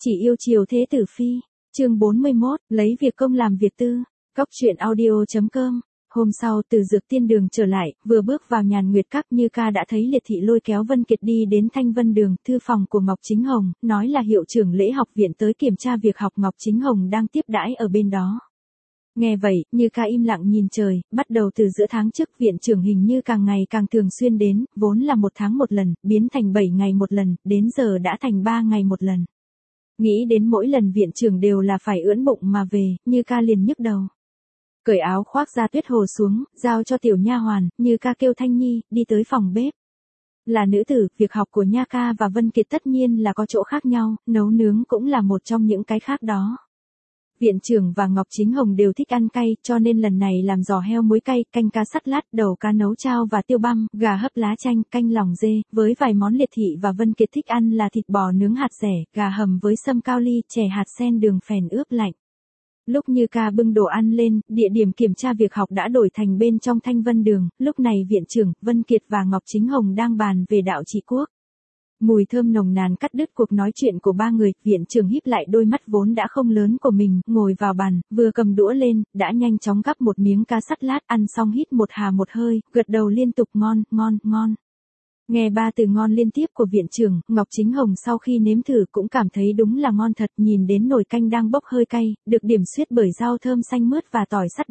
Chỉ yêu chiều thế tử phi. Chương 41, lấy việc công làm việc tư. Cóc truyện audio.com. Hôm sau từ Dược Tiên Đường trở lại, vừa bước vào Nhàn Nguyệt Các, Như Ca đã thấy Liệt Thị lôi kéo Vân Kiệt đi đến Thanh Vân Đường, thư phòng của Ngọc Chính Hồng, nói là hiệu trưởng lễ học viện tới kiểm tra việc học. Ngọc Chính Hồng đang tiếp đãi ở bên đó. Nghe vậy, Như Ca im lặng nhìn trời, bắt đầu từ giữa tháng trước viện trưởng hình như càng ngày càng thường xuyên đến, vốn là 1 tháng 1 lần, biến thành 7 ngày 1 lần, đến giờ đã thành 3 ngày 1 lần. Nghĩ đến mỗi lần viện trưởng đều là phải ưỡn bụng mà về, Như Ca liền nhức đầu. Cởi áo khoác ra Tuyết Hồ xuống, giao cho tiểu nha hoàn, Như Ca kêu Thanh Nhi, đi tới phòng bếp. Là nữ tử, việc học của Nha Ca và Vân Kiệt tất nhiên là có chỗ khác nhau, nấu nướng cũng là một trong những cái khác đó. Viện trưởng và Ngọc Chính Hồng đều thích ăn cay, cho nên lần này làm giò heo muối cay, canh cá sắt lát, đầu cá nấu chao và tiêu băm, gà hấp lá chanh, canh lòng dê, với vài món Liệt Thị và Vân Kiệt thích ăn là thịt bò nướng hạt dẻ, gà hầm với sâm cao ly, chè hạt sen đường phèn ướp lạnh. Lúc Như Ca bưng đồ ăn lên, địa điểm kiểm tra việc học đã đổi thành bên trong Thanh Vân Đường, lúc này viện trưởng, Vân Kiệt và Ngọc Chính Hồng đang bàn về đạo trị quốc. Mùi thơm nồng nàn cắt đứt cuộc nói chuyện của ba người, viện trưởng híp lại đôi mắt vốn đã không lớn của mình, ngồi vào bàn, vừa cầm đũa lên, đã nhanh chóng gắp một miếng cá sắt lát, ăn xong hít một hà một hơi, gật đầu liên tục ngon, ngon, ngon. Nghe 3 từ ngon liên tiếp của viện trưởng, Ngọc Chính Hồng sau khi nếm thử cũng cảm thấy đúng là ngon thật, nhìn đến nồi canh đang bốc hơi cay, được điểm xuyết bởi rau thơm xanh mướt và tỏi sắt.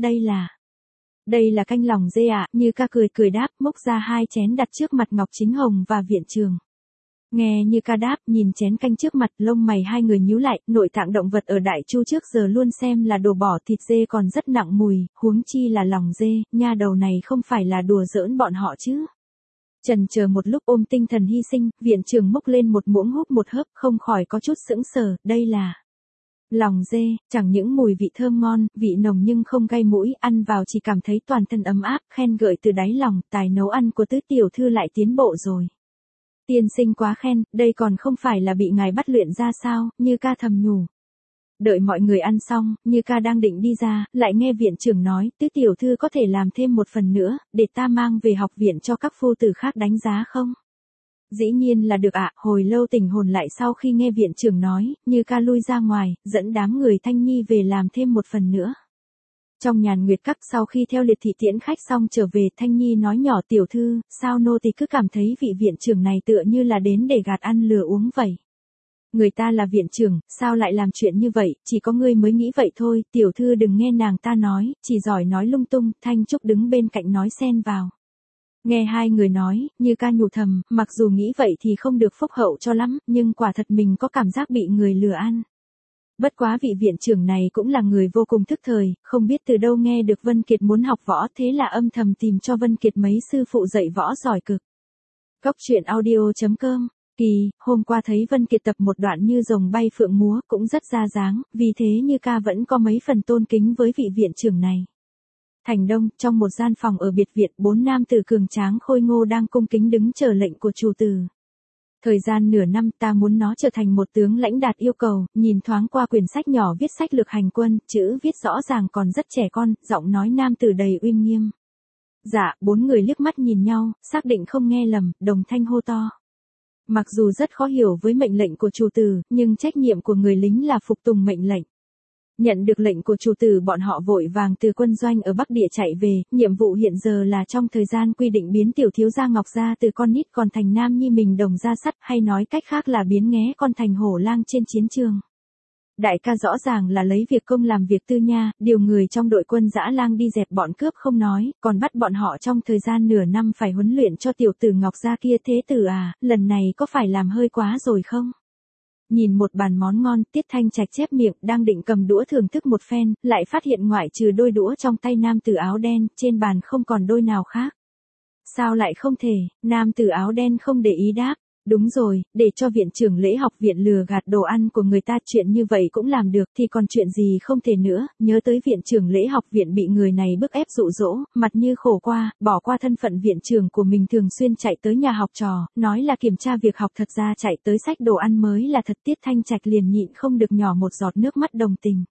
Đây là canh lòng dê ạ, Như Ca cười đáp, múc ra 2 chén đặt trước mặt Ngọc Chính Hồng và viện trưởng. Nghe Như Ca đáp, nhìn chén canh trước mặt, lông mày hai người nhíu lại, nội tạng động vật ở Đại Chu trước giờ luôn xem là đồ bỏ, thịt dê còn rất nặng mùi, huống chi là lòng dê, nha đầu này không phải là đùa giỡn bọn họ chứ. Chần chờ một lúc ôm tinh thần hy sinh, viện trưởng múc lên một muỗng húp một hớp, không khỏi có chút sững sờ, đây là lòng dê, chẳng những mùi vị thơm ngon, vị nồng nhưng không gai mũi, ăn vào chỉ cảm thấy toàn thân ấm áp, khen gợi từ đáy lòng, tài nấu ăn của Tứ tiểu thư lại tiến bộ rồi. Tiên sinh quá khen, đây còn không phải là bị ngài bắt luyện ra sao, Như Ca thầm nhủ. Đợi mọi người ăn xong, Như Ca đang định đi ra, lại nghe viện trưởng nói, Tứ tiểu thư có thể làm thêm một phần nữa, để ta mang về học viện cho các phu tử khác đánh giá không? Dĩ nhiên là được ạ, hồi lâu tỉnh hồn lại sau khi nghe viện trưởng nói, Như Ca lui ra ngoài, dẫn đám người Thanh Nhi về làm thêm một phần nữa. Trong Nhàn Nguyệt Các sau khi theo Liệt Thị tiễn khách xong trở về, Thanh Nhi nói nhỏ, tiểu thư, sao nô tỳ cứ cảm thấy vị viện trưởng này tựa như là đến để gạt ăn lừa uống vậy. Người ta là viện trưởng, sao lại làm chuyện như vậy, chỉ có ngươi mới nghĩ vậy thôi, tiểu thư đừng nghe nàng ta nói, chỉ giỏi nói lung tung. Thanh Trúc đứng bên cạnh nói xen vào. Nghe hai người nói, Như Ca nhủ thầm, mặc dù nghĩ vậy thì không được phúc hậu cho lắm, nhưng quả thật mình có cảm giác bị người lừa ăn. Bất quá vị viện trưởng này cũng là người vô cùng thức thời, không biết từ đâu nghe được Vân Kiệt muốn học võ, thế là âm thầm tìm cho Vân Kiệt mấy sư phụ dạy võ giỏi cực. Cóc truyện audio.com. Kỳ, hôm qua thấy Vân Kiệt tập một đoạn như rồng bay phượng múa, cũng rất ra dáng, vì thế Như Ca vẫn có mấy phần tôn kính với vị viện trưởng này. Thành Đông, trong một gian phòng ở biệt viện, 4 nam tử cường tráng khôi ngô đang cung kính đứng chờ lệnh của chủ tử. Thời gian nửa năm ta muốn nó trở thành một tướng lãnh đạt yêu cầu, nhìn thoáng qua quyển sách nhỏ viết sách lược hành quân, chữ viết rõ ràng còn rất trẻ con, giọng nói nam tử đầy uy nghiêm. Dạ, 4 người liếc mắt nhìn nhau, xác định không nghe lầm, đồng thanh hô to. Mặc dù rất khó hiểu với mệnh lệnh của chủ tử, nhưng trách nhiệm của người lính là phục tùng mệnh lệnh. Nhận được lệnh của chủ tử, bọn họ vội vàng từ quân doanh ở Bắc Địa chạy về, nhiệm vụ hiện giờ là trong thời gian quy định biến tiểu thiếu gia Ngọc gia từ con nít còn thành nam nhi mình đồng gia sắt, hay nói cách khác là biến nghé con thành hổ lang trên chiến trường. Đại ca rõ ràng là lấy việc công làm việc tư nha, điều người trong đội quân dã lang đi dẹp bọn cướp không nói, còn bắt bọn họ trong thời gian nửa năm phải huấn luyện cho tiểu tử Ngọc gia kia, thế tử à, lần này có phải làm hơi quá rồi không? Nhìn một bàn món ngon, Tiết Thanh Trạch chép miệng, đang định cầm đũa thưởng thức một phen, lại phát hiện ngoại trừ đôi đũa trong tay nam tử áo đen, trên bàn không còn đôi nào khác. Sao lại không thể, nam tử áo đen không để ý đáp. Đúng rồi, để cho viện trưởng lễ học viện lừa gạt đồ ăn của người ta, chuyện như vậy cũng làm được, thì còn chuyện gì không thể nữa. Nhớ tới viện trưởng lễ học viện bị người này bức ép dụ dỗ, mặt như khổ qua, bỏ qua thân phận viện trưởng của mình thường xuyên chạy tới nhà học trò, nói là kiểm tra việc học, thật ra chạy tới xách đồ ăn mới là thật. Tiết Thanh Trạch liền nhịn không được nhỏ một giọt nước mắt đồng tình.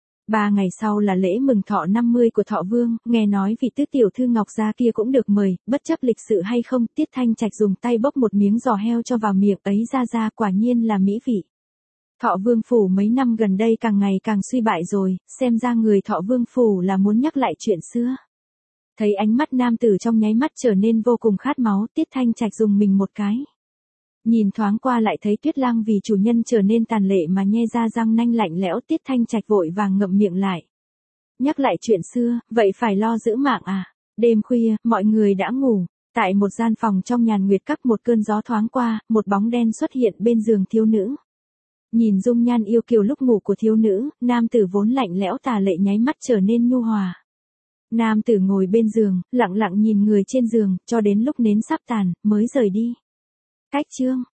3 ngày sau là lễ mừng thọ 50 của Thọ Vương, nghe nói vị Tứ tiểu thư Ngọc gia kia cũng được mời, bất chấp lịch sự hay không, Tiết Thanh Trạch dùng tay bốc một miếng giò heo cho vào miệng, ấy ra quả nhiên là mỹ vị. Thọ Vương Phủ mấy năm gần đây càng ngày càng suy bại rồi, xem ra người Thọ Vương Phủ là muốn nhắc lại chuyện xưa. Thấy ánh mắt nam tử trong nháy mắt trở nên vô cùng khát máu, Tiết Thanh Trạch dùng mình một cái. Nhìn thoáng qua lại thấy Tuyết Lang vì chủ nhân trở nên tàn lệ mà nhe ra răng nanh lạnh lẽo, Tiết Thanh Trạch vội vàng ngậm miệng lại. Nhắc lại chuyện xưa, vậy phải lo giữ mạng à? Đêm khuya, mọi người đã ngủ. Tại một gian phòng trong Nhàn Nguyệt Các, một cơn gió thoáng qua, một bóng đen xuất hiện bên giường thiếu nữ. Nhìn dung nhan yêu kiều lúc ngủ của thiếu nữ, nam tử vốn lạnh lẽo tà lệ nháy mắt trở nên nhu hòa. Nam tử ngồi bên giường, lặng lặng nhìn người trên giường, cho đến lúc nến sắp tàn, mới rời đi. Cách chương